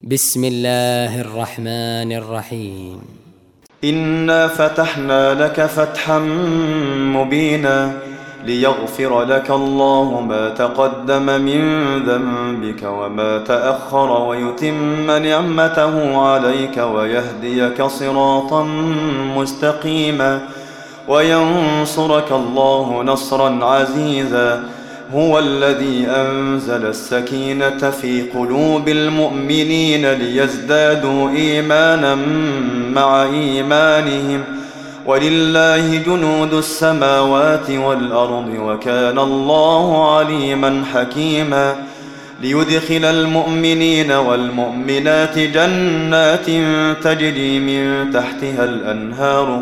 بسم الله الرحمن الرحيم. إنا فتحنا لك فتحا مبينا ليغفر لك الله ما تقدم من ذنبك وما تأخر ويتم نعمته عليك ويهديك صراطا مستقيما وينصرك الله نصرا عزيزا. هو الذي أنزل السكينة في قلوب المؤمنين ليزدادوا إيمانا مع إيمانهم ولله جنود السماوات والأرض وكان الله عليما حكيما. ليدخل المؤمنين والمؤمنات جنات تجري من تحتها الأنهار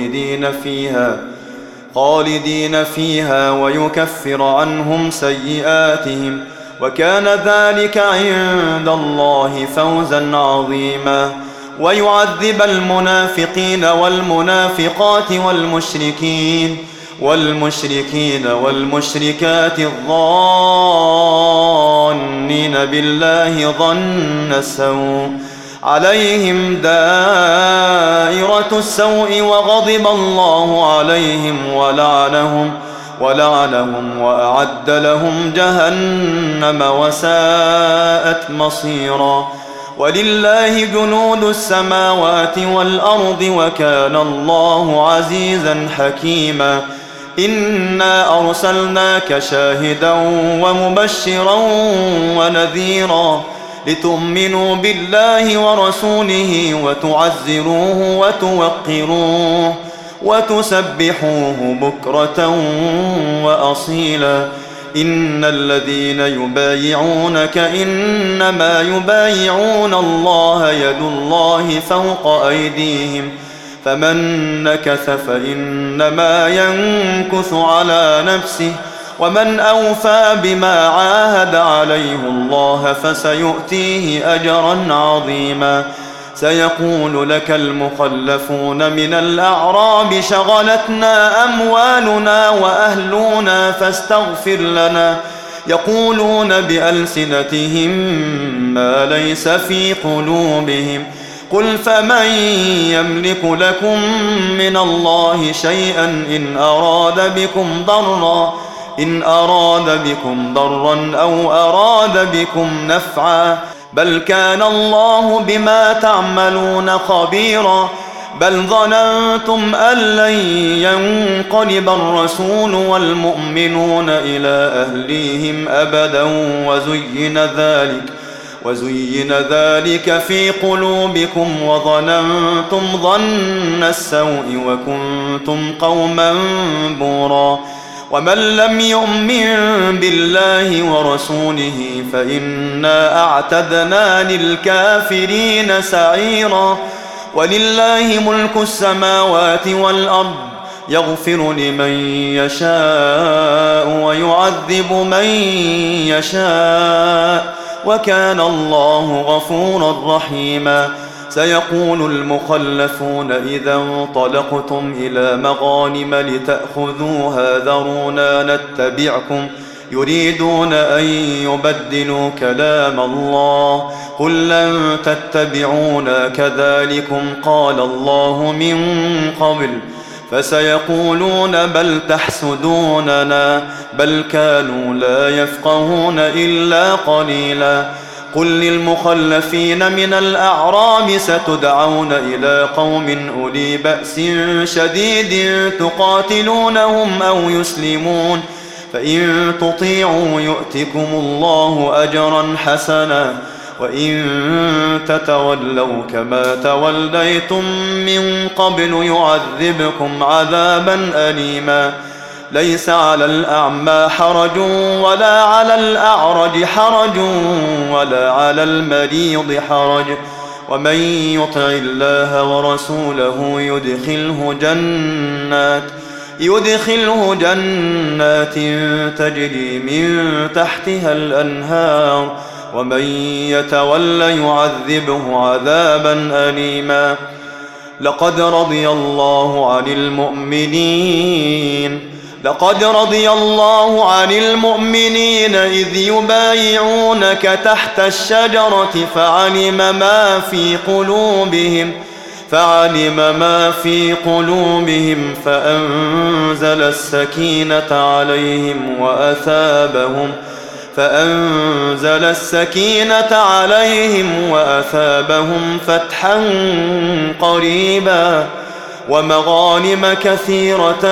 خالدين فيها ويكفر عنهم سيئاتهم وكان ذلك عند الله فوزا عظيما. ويعذب المنافقين والمنافقات والمشركين والمشركات الظانين بالله ظن السوء عليهم دائرة السوء وغضب الله عليهم ولعنهم وأعد لهم جهنم وساءت مصيرا. ولله جنود السماوات والأرض وكان الله عزيزا حكيما. إنا أرسلناك شاهدا ومبشرا ونذيرا لتؤمنوا بالله ورسوله وتعزروه وتوقروه وتسبحوه بكرة وأصيلا. إن الذين يبايعونك إنما يبايعون الله يد الله فوق أيديهم فمن نكث فإنما ينكث على نفسه ومن أوفى بما عاهد عليه الله فسيؤتيه أجرا عظيما. سيقول لك المخلفون من الأعراب شغلتنا أموالنا وأهلنا فاستغفر لنا يقولون بألسنتهم ما ليس في قلوبهم قل فمن يملك لكم من الله شيئا إن أراد بكم ضرا أو أراد بكم نفعا بل كان الله بما تعملون خبيرا. بل ظننتم أن لن ينقلب الرسول والمؤمنون إلى أهليهم أبدا وزين ذلك في قلوبكم وظننتم ظن السوء وكنتم قوما بورا. ومن لم يؤمن بالله ورسوله فإنا أعتدنا للكافرين سعيرا. ولله ملك السماوات والأرض يغفر لمن يشاء ويعذب من يشاء وكان الله غفورا رحيما. سيقول المخلفون إذا انطلقتم إلى مغانم لتأخذوها ذرونا نتبعكم يريدون أن يبدلوا كلام الله قل لن تتبعونا كذلكم قال الله من قبل فسيقولون بل تحسدوننا بل كانوا لا يفقهون إلا قليلا. قل للمخلفين من الأعراب ستدعون إلى قوم أولي بأس شديد تقاتلونهم أو يسلمون فإن تطيعوا يؤتكم الله أجرا حسنا وإن تتولوا كما توليتم من قبل يعذبكم عذابا أليما. ليس على الأعمى حرج ولا على الأعرج حرج ولا على المريض حرج ومن يطع الله ورسوله يدخله جنات تجري من تحتها الأنهار ومن يتول يعذبه عذابا أليما. لقد رضي الله عن المؤمنين لقد رضي الله عن المؤمنين إذ يبايعونك تحت الشجرة فعلم ما في قلوبهم فأنزل السكينة عليهم وأثابهم فتحا قريبا ومغانم كثيرة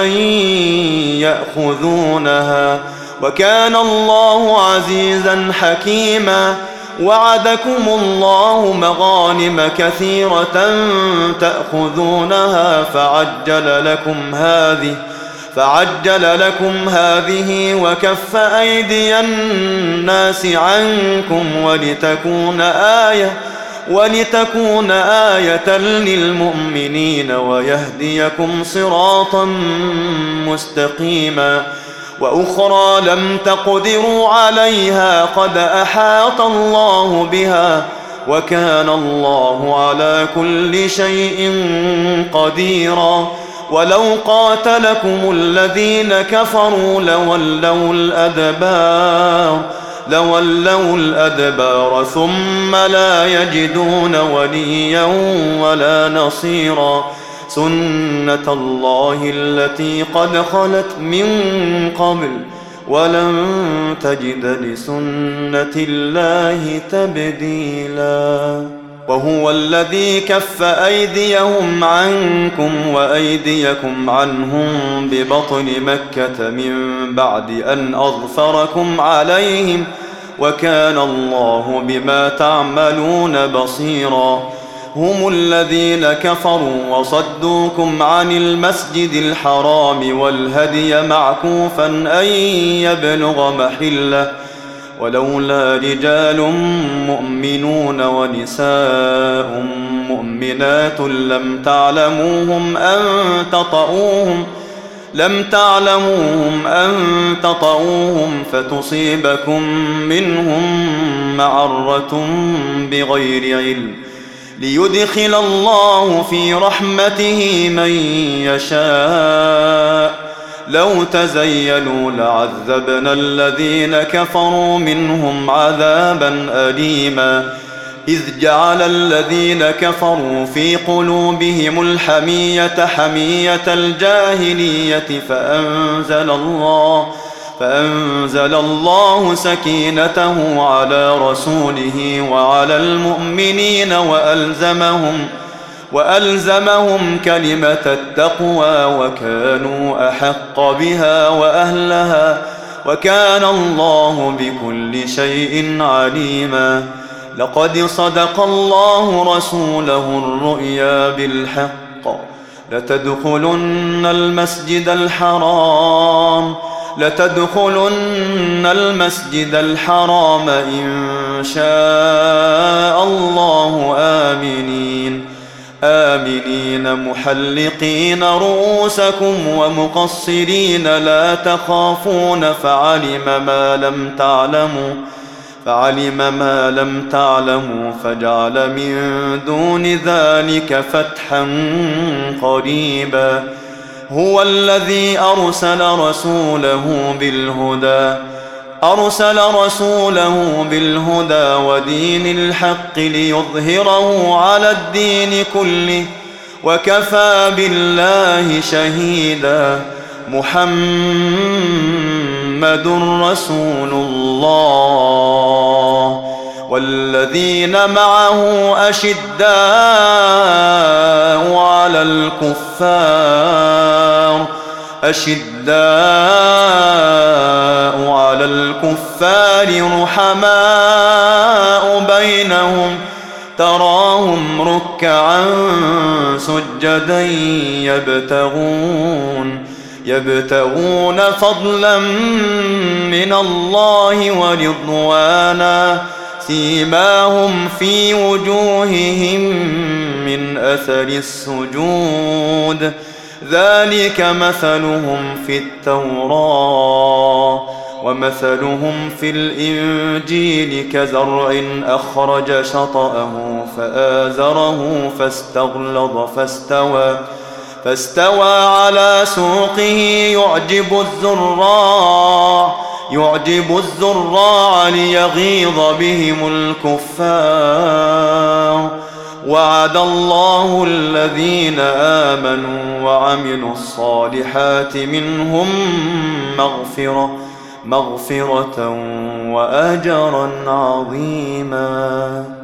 يأخذونها وكان الله عزيزا حكيما. وعدكم الله مغانم كثيرة تأخذونها فعجل لكم هذه وكف أيدي الناس عنكم ولتكون آية للمؤمنين ويهديكم صراطا مستقيما. وأخرى لم تقدروا عليها قد أحاط الله بها وكان الله على كل شيء قديرا. ولو قاتلكم الذين كفروا لولوا الأدبار ثم لا يجدون وليا ولا نصيرا. سنة الله التي قد خلت من قبل ولن تجد لسنة الله تبديلا. وهو الذي كف أيديهم عنكم وأيديكم عنهم ببطن مكة من بعد أن أظفركم عليهم وكان الله بما تعملون بصيرا. هم الذين كفروا وصدوكم عن المسجد الحرام والهدي معكوفا أن يبلغ محله ولولا رجال مؤمنون ونساء مؤمنات لم تعلموهم أن تطؤوهم فتصيبكم منهم معرة بغير علم ليدخل الله في رحمته من يشاء. لو تزيلوا لعذبنا الذين كفروا منهم عذابا أليما. إذ جعل الذين كفروا في قلوبهم الحمية حمية الجاهلية فأنزل الله سكينته على رسوله وعلى المؤمنين وألزمهم كلمة التقوى وكانوا أحق بها وأهلها وكان الله بكل شيء عليما. لقد صدق الله رسوله الرؤيا بالحق لتدخلن المسجد الحرام إن شاء الله آمنين محلقين رؤوسكم ومقصرين لا تخافون فعلم ما لم تعلموا فجعل من دون ذلك فتحا قريبا. هو الذي أرسل رسوله بالهدى ودين الحق ليظهره على الدين كله وكفى بالله شهيدا. محمد رسول الله والذين معه أشداء على الكفار رحماء بينهم تراهم ركعا سجدا يبتغون فضلا من الله ورضوانا سيماهم في وجوههم من أثر السجود ذلك مثلهم في التوراة ومثلهم في الإنجيل كزرع أخرج شطأه فآزره فاستغلظ فاستوى على سوقه يعجب الزراع ليغيظ بهم الكفار. وعد الله الذين آمنوا وعملوا الصالحات منهم مغفرة وأجرا عظيما.